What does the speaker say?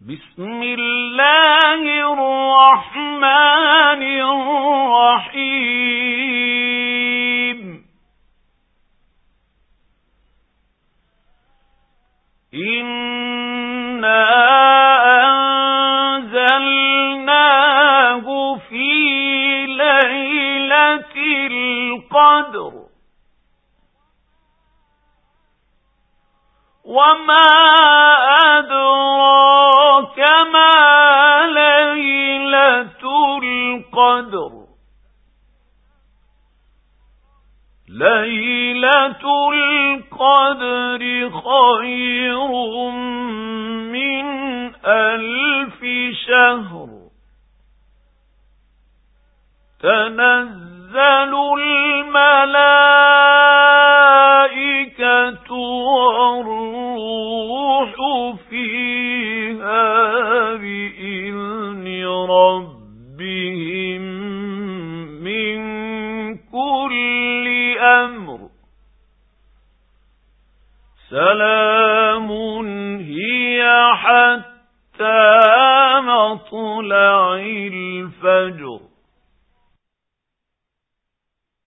بسم الله الرحمن الرحيم إنا أنزلناه في ليلة القدر وما أدراك ما ليلة القدر ليلة القدر خير من 1000 شهر تنزل الملائكة والروح فيها بإذن ربهم من كل أمر سلام هي حتى مطلع الفجر